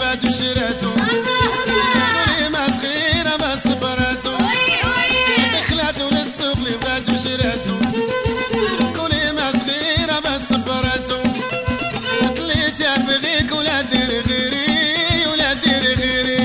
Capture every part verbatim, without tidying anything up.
وبات وشراتو كل ما صغيرة ما صبراتو دخلاتو للسوق اللي بغات وشراتو كل ما صغيرة ما صبراتو طليت يا نبغيك ولا دير غيري ولا دير غيري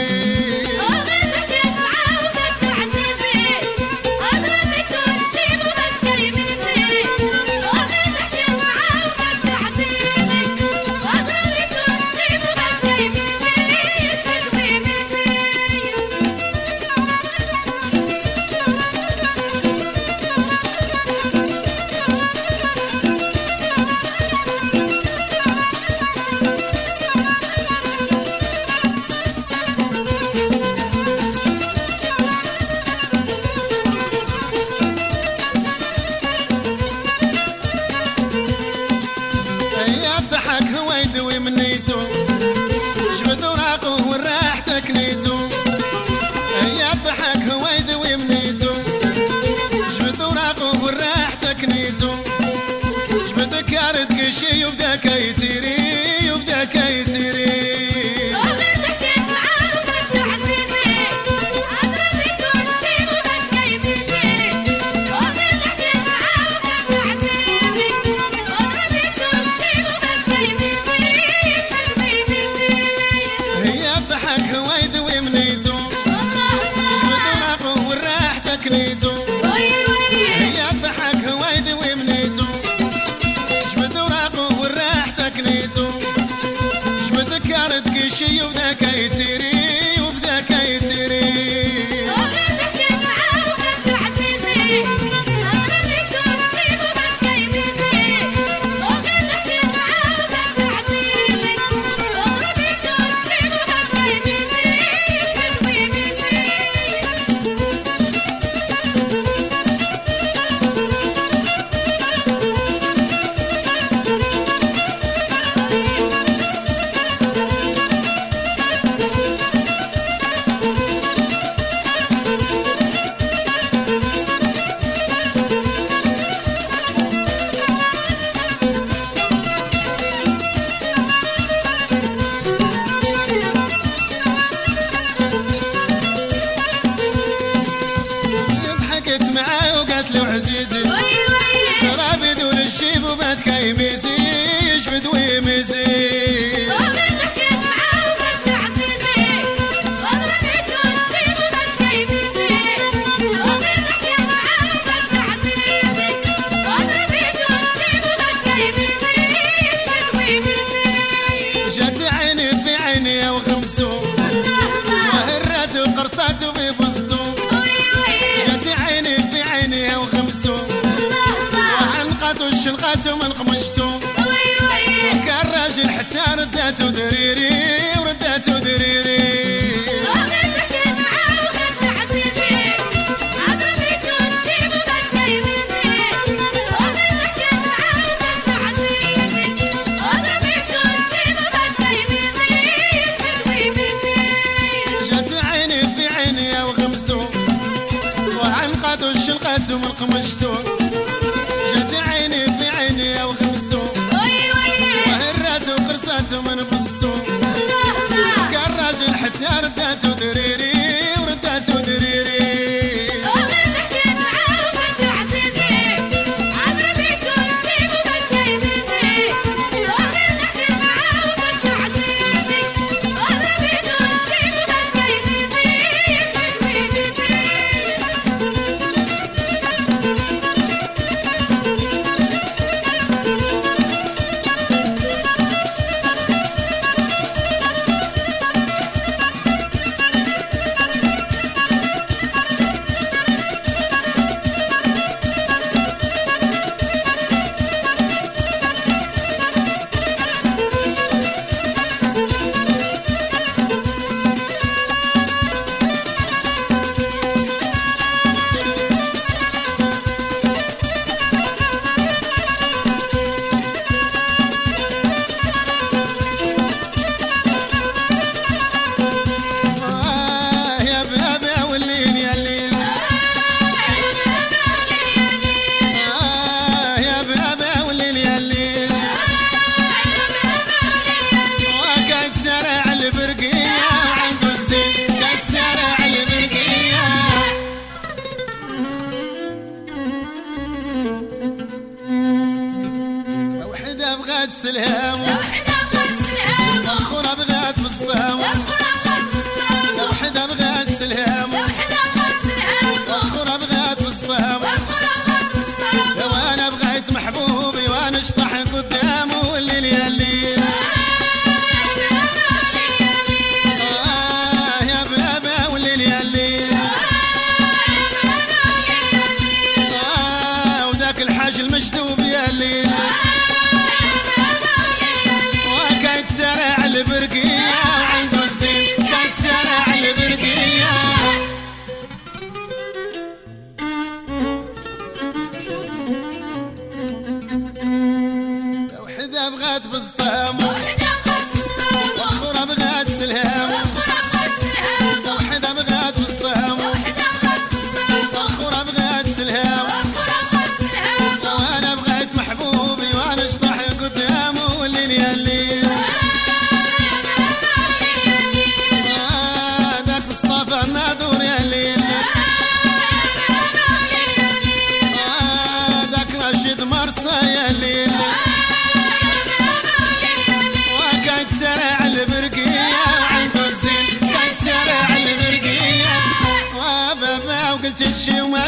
جبد وراقه والراح تكنيتو يا الضحك هو يدوي منيتو جبد وراقه والراح تكنيتو جبد كارت قشي وبدا كيتيري وبدا كيتيري شي وبدا كيتيري وبدا كيتيري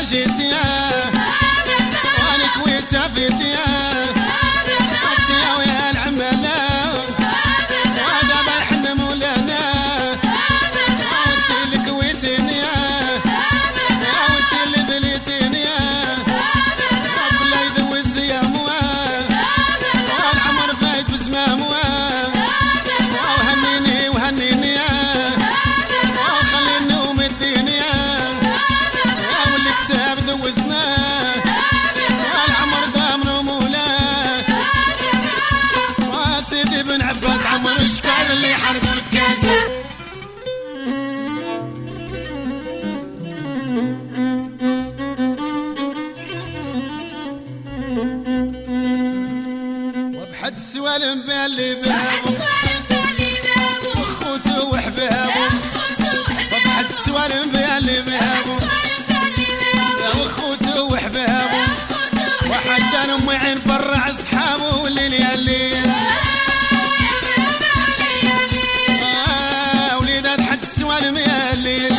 جيت يا وانا كويت عبيت يا يا ويا العمالة ودابا حنا مولانا وانت اللي كويتيني يا وانت اللي بليتيني يا كل يذوي الزيام والعمر فايت بزمام وهنيني وهنيني يا وخليني ومديني يا واللي كتاب ذوزنا والعمر دامن ومولاه وسيدي بن عباس عمر الشكار اللي حرق الكاس وبحد السوالم باللي بابو وخوته وحبابه وبحد السوالم باللي بابو وخوته وحبابه وحسن ومعين برع اصحابه والليل يالليل آه وليدات حد السوالم يالليل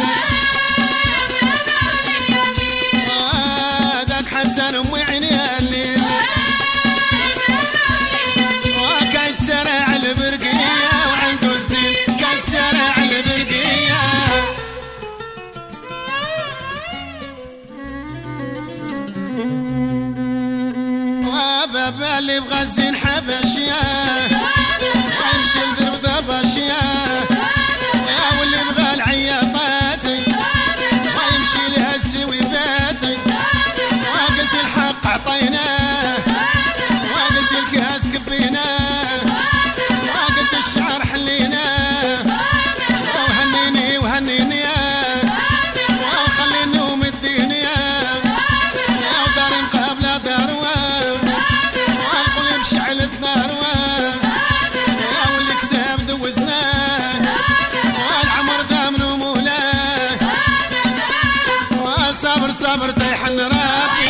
آه داك حسن ومعين يالليل وكايت سرع البرقية وعنده الزين كايت سرع البرقية وبابا اللي بغى الزين حبشيا ويمشي لدرب ضبشيا واللي بغى العياطاتي ويمشي لها السويباتي وقلت الحق عطيناه وقلت الكاس كبيناه وقلت الشعر حليناه وهنيني وهنيني يا وخليني ومديني يا ودار قبل دروة والقلب شعلت ناروة واللي كتاب ذوزناه والعمر دامن ومولاه وصبر صبر طيح الراب